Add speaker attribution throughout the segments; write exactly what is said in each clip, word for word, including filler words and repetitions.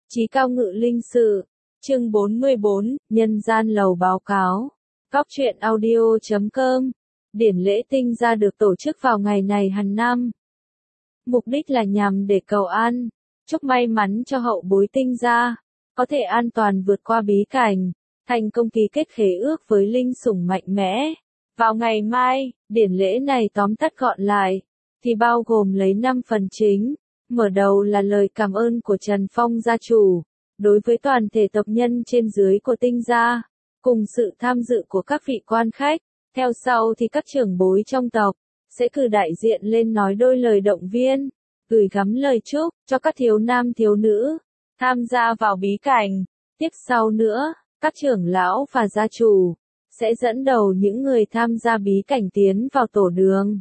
Speaker 1: Chí cao ngự linh sự, chương bốn mươi bốn, nhân gian lầu báo cáo. Góc truyện audio chấm com. Điển lễ tinh gia được tổ chức vào ngày này hàng năm. Mục đích là nhằm để cầu an, chúc may mắn cho hậu bối tinh gia, có thể an toàn vượt qua bí cảnh, thành công ký kết khế ước với linh sủng mạnh mẽ. Vào ngày mai, điển lễ này tóm tắt gọn lại, thì bao gồm lấy năm phần chính. Mở đầu là lời cảm ơn của Trần Phong gia chủ, đối với toàn thể tộc nhân trên dưới của tinh gia, cùng sự tham dự của các vị quan khách. Theo sau thì các trưởng bối trong tộc, sẽ cử đại diện lên nói đôi lời động viên, gửi gắm lời chúc cho các thiếu nam thiếu nữ, tham gia vào bí cảnh. Tiếp sau nữa, các trưởng lão và gia chủ, sẽ dẫn đầu những người tham gia bí cảnh tiến vào tổ đường.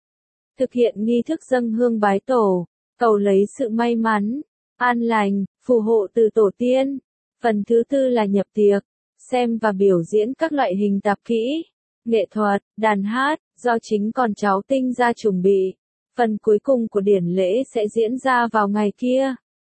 Speaker 1: Thực hiện nghi thức dâng hương bái tổ, cầu lấy sự may mắn, an lành, phù hộ từ tổ tiên. Phần thứ tư là nhập tiệc, xem và biểu diễn các loại hình tạp kỹ, nghệ thuật, đàn hát, do chính con cháu tinh gia chuẩn bị. Phần cuối cùng của điển lễ sẽ diễn ra vào ngày kia.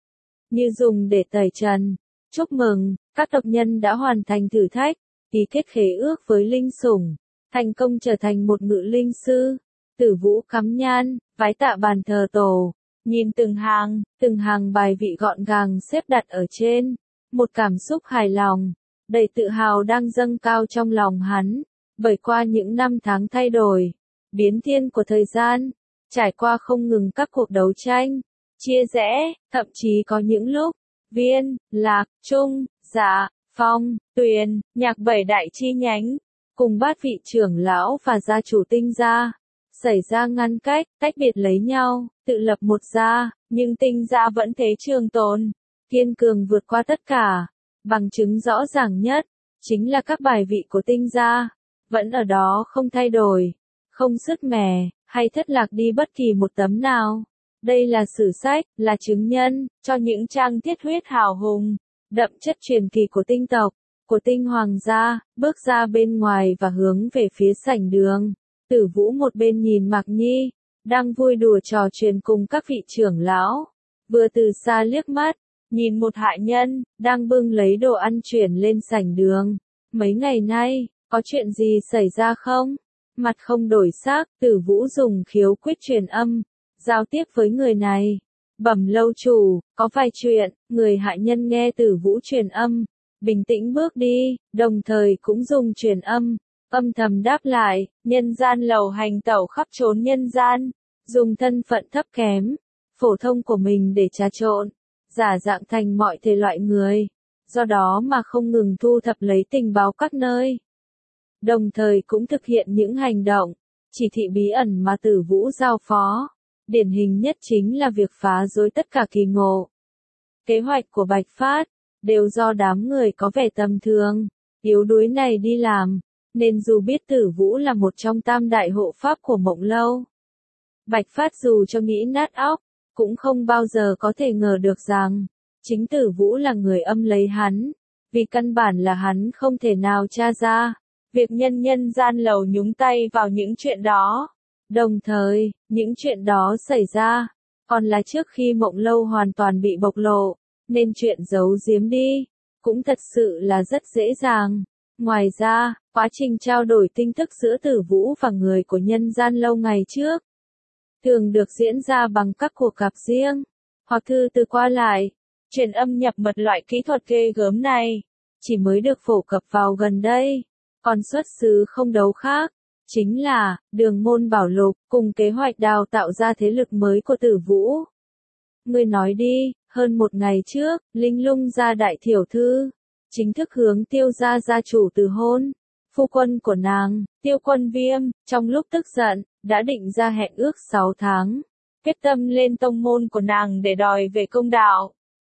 Speaker 1: Như dùng để tẩy trần, chúc mừng, các tộc nhân đã hoàn thành thử thách, ký kết khế ước với linh sủng, thành công trở thành một ngự linh sư. Tử Vũ cắm nhan, vái tạ bàn thờ tổ. Nhìn từng hàng, từng hàng bài vị gọn gàng xếp đặt ở trên, một cảm xúc hài lòng, đầy tự hào đang dâng cao trong lòng hắn, bởi qua những năm tháng thay đổi, biến thiên của thời gian, trải qua không ngừng các cuộc đấu tranh, chia rẽ, thậm chí có những lúc, Viên, Lạc, Trung, Dạ, Phong, Tuyền, Nhạc bảy đại chi nhánh, cùng bát vị trưởng lão và gia chủ tinh gia, xảy ra ngăn cách, tách biệt lấy nhau, tự lập một gia, nhưng tinh gia vẫn thế trường tồn, kiên cường vượt qua tất cả. Bằng chứng rõ ràng nhất, chính là các bài vị của tinh gia, vẫn ở đó không thay đổi, không sứt mẻ, hay thất lạc đi bất kỳ một tấm nào. Đây là sử sách, là chứng nhân, cho những trang thiết huyết hào hùng, đậm chất truyền kỳ của tinh tộc, của tinh hoàng gia, bước ra bên ngoài và hướng về phía sảnh đường. Tử Vũ một bên nhìn Mạc Nhi, đang vui đùa trò chuyện cùng các vị trưởng lão, vừa từ xa liếc mắt, nhìn một hạ nhân, đang bưng lấy đồ ăn chuyển lên sảnh đường. Mấy ngày nay, có chuyện gì xảy ra không? Mặt không đổi sắc, Tử Vũ dùng khiếu quyết truyền âm, giao tiếp với người này. Bẩm lâu chủ, có vài chuyện. Người hạ nhân nghe Tử Vũ truyền âm, bình tĩnh bước đi, đồng thời cũng dùng truyền âm, âm thầm đáp lại. Nhân gian lầu hành tẩu khắp trốn nhân gian, dùng thân phận thấp kém, phổ thông của mình để trà trộn, giả dạng thành mọi thể loại người, do đó mà không ngừng thu thập lấy tình báo các nơi. Đồng thời cũng thực hiện những hành động, chỉ thị bí ẩn mà Tử Vũ giao phó. Điển hình nhất chính là việc phá rối tất cả kỳ ngộ. Kế hoạch của Bạch Phát, đều do đám người có vẻ tầm thường, yếu đuối này đi làm, nên dù biết Tử Vũ là một trong tam đại hộ pháp của Mộng Lâu, Bạch Phát dù cho nghĩ nát óc, cũng không bao giờ có thể ngờ được rằng, chính Tử Vũ là người âm lấy hắn, vì căn bản là hắn không thể nào tra ra, việc nhân nhân gian lầu nhúng tay vào những chuyện đó. Đồng thời, những chuyện đó xảy ra, còn là trước khi Mộng Lâu hoàn toàn bị bộc lộ, nên chuyện giấu giếm đi, cũng thật sự là rất dễ dàng. Ngoài ra, quá trình trao đổi tin tức giữa Tử Vũ và người của nhân gian lâu ngày trước, thường được diễn ra bằng các cuộc gặp riêng, hoặc thư từ qua lại. Truyền âm nhập mật loại kỹ thuật ghê gớm này, chỉ mới được phổ cập vào gần đây, còn xuất xứ không đấu khác, chính là Đường Môn Bảo Lục, cùng kế hoạch đào tạo ra thế lực mới của Tử Vũ. Ngươi nói đi, hơn một ngày trước, Linh Lung gia đại tiểu thư, chính thức hướng Tiêu gia gia chủ từ hôn. Phu quân của nàng, Tiêu Quân Viêm, trong lúc tức giận, đã định ra hẹn ước sáu tháng, quyết tâm lên tông môn của nàng để đòi về công đạo.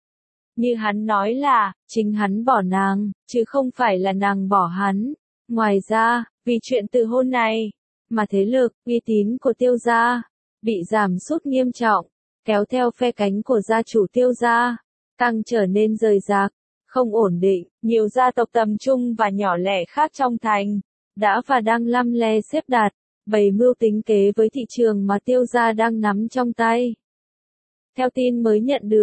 Speaker 1: Như hắn nói là, chính hắn bỏ nàng, chứ không phải là nàng bỏ hắn. Ngoài ra, vì chuyện từ hôn này, mà thế lực, uy tín của Tiêu gia bị giảm sút nghiêm trọng, kéo theo phe cánh của gia chủ Tiêu gia càng trở nên rời rạc, không ổn định. Nhiều gia tộc tầm trung và nhỏ lẻ khác trong thành đã và đang lăm le xếp đặt, bày mưu tính kế với thị trường mà Tiêu gia đang nắm trong tay. Theo tin mới nhận được,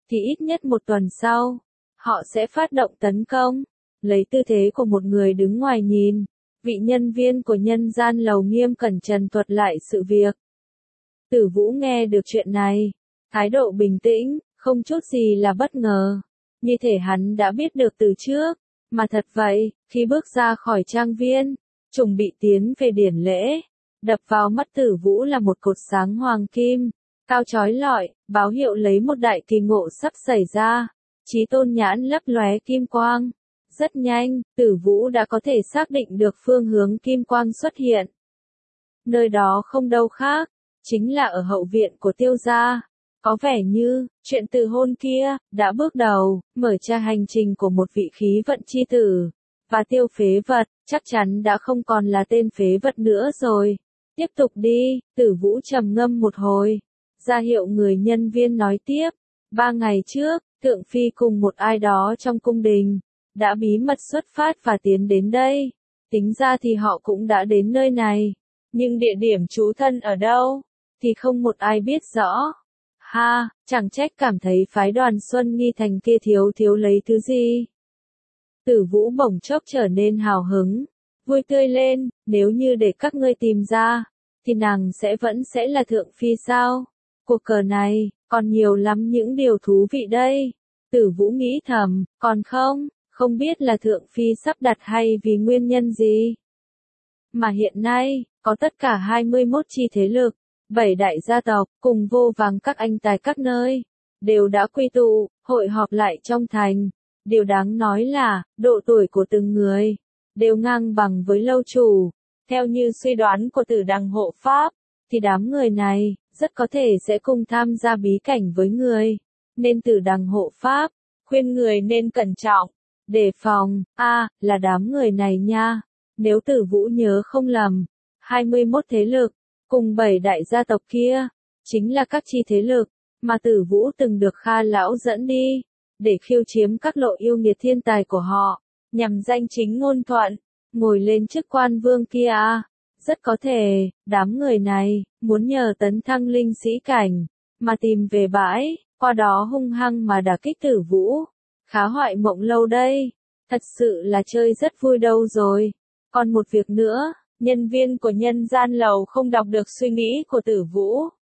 Speaker 1: thì ít nhất một tuần sau, họ sẽ phát động tấn công. Lấy tư thế của một người đứng ngoài nhìn, vị nhân viên của nhân gian lầu nghiêm cẩn trần thuật lại sự việc. Tử Vũ nghe được chuyện này, thái độ bình tĩnh, không chút gì là bất ngờ. Như thể hắn đã biết được từ trước, mà thật vậy, khi bước ra khỏi trang viên, chuẩn bị tiến về điển lễ, đập vào mắt Tử Vũ là một cột sáng hoàng kim, cao chói lọi, báo hiệu lấy một đại kỳ ngộ sắp xảy ra. Chí Tôn nhãn lấp lóe kim quang. Rất nhanh, Tử Vũ đã có thể xác định được phương hướng kim quang xuất hiện. Nơi đó không đâu khác, chính là ở hậu viện của Tiêu gia. Có vẻ như, chuyện từ hôn kia, đã bước đầu, mở ra hành trình của một vị khí vận chi tử. Và Tiêu phế vật, chắc chắn đã không còn là tên phế vật nữa rồi. Tiếp tục đi, Tử Vũ trầm ngâm một hồi. Ra hiệu người nhân viên nói tiếp. Ba ngày trước, Thượng Phi cùng một ai đó trong cung đình, đã bí mật xuất phát và tiến đến đây. Tính ra thì họ cũng đã đến nơi này. Nhưng địa điểm trú thân ở đâu, thì không một ai biết rõ. Ha, chẳng trách cảm thấy phái đoàn Xuân Nghi Thành kia thiếu thiếu lấy thứ gì. Tử Vũ bỗng chốc trở nên hào hứng, vui tươi lên, nếu như để các ngươi tìm ra, thì nàng sẽ vẫn sẽ là Thượng Phi sao? Cuộc cờ này, còn nhiều lắm những điều thú vị đây. Tử Vũ nghĩ thầm, còn không, không biết là Thượng Phi sắp đặt hay vì nguyên nhân gì. Mà hiện nay, có tất cả hai mươi mốt chi thế lực, bảy đại gia tộc, cùng vô vàng các anh tài các nơi, đều đã quy tụ, hội họp lại trong thành. Điều đáng nói là, độ tuổi của từng người, đều ngang bằng với lâu chủ. Theo như suy đoán của Tử Đằng hộ pháp, thì đám người này, rất có thể sẽ cùng tham gia bí cảnh với người. Nên Tử Đằng hộ pháp, khuyên người nên cẩn trọng, đề phòng, a à, là đám người này nha. Nếu Tử Vũ nhớ không lầm, hai mươi mốt thế lực, cùng bảy đại gia tộc kia, chính là các chi thế lực, mà Tử Vũ từng được Kha Lão dẫn đi, để khiêu chiếm các lộ yêu nghiệt thiên tài của họ, nhằm danh chính ngôn thuận, ngồi lên chức quan vương kia à. Rất có thể, đám người này, muốn nhờ tấn thăng linh sĩ cảnh, mà tìm về bãi, qua đó hung hăng mà đả kích Tử Vũ. Khá hoại mộng lâu đây, thật sự là chơi rất vui đâu rồi. Còn một việc nữa, nhân viên của nhân gian lầu không đọc được suy nghĩ của Tử Vũ.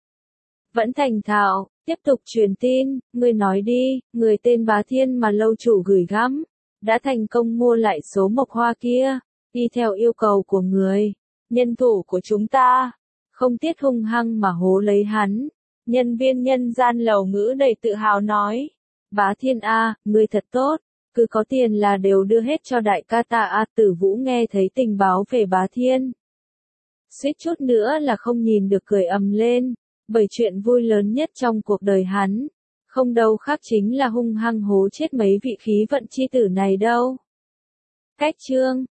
Speaker 1: Vẫn thành thạo, tiếp tục truyền tin, người nói đi, người tên Bá Thiên mà lâu chủ gửi gắm, đã thành công mua lại số mộc hoa kia, đi theo yêu cầu của người, nhân thủ của chúng ta, không tiếc hung hăng mà hố lấy hắn. Nhân viên nhân gian lầu ngữ đầy tự hào nói, Bá Thiên a, ngươi thật tốt, cứ có tiền là đều đưa hết cho đại ca ta a. Tử Vũ nghe thấy tình báo về Bá Thiên, suýt chút nữa là không nhìn được cười ầm lên, bởi chuyện vui lớn nhất trong cuộc đời hắn, không đâu khác chính là hung hăng hố chết mấy vị khí vận chi tử này đâu. Cách chương